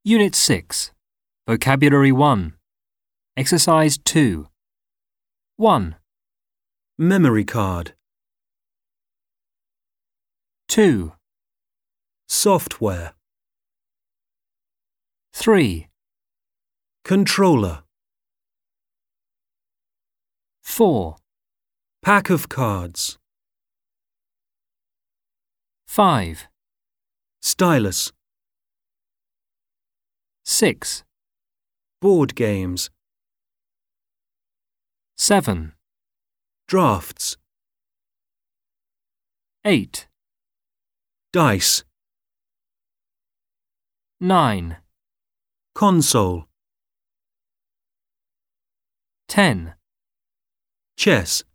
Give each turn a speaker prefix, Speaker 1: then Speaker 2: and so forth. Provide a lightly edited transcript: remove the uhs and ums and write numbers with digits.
Speaker 1: Unit 6. Vocabulary 1. Exercise 2. 1,
Speaker 2: Memory card.
Speaker 1: 2,
Speaker 2: Software.
Speaker 1: 3,
Speaker 2: Controller.
Speaker 1: 4,
Speaker 2: Pack of cards.
Speaker 1: 5,
Speaker 2: Stylus.
Speaker 1: 6,
Speaker 2: Board games.
Speaker 1: 7,
Speaker 2: Drafts.
Speaker 1: 8,
Speaker 2: Dice.
Speaker 1: 9,
Speaker 2: Console.
Speaker 1: 10.
Speaker 2: Chess.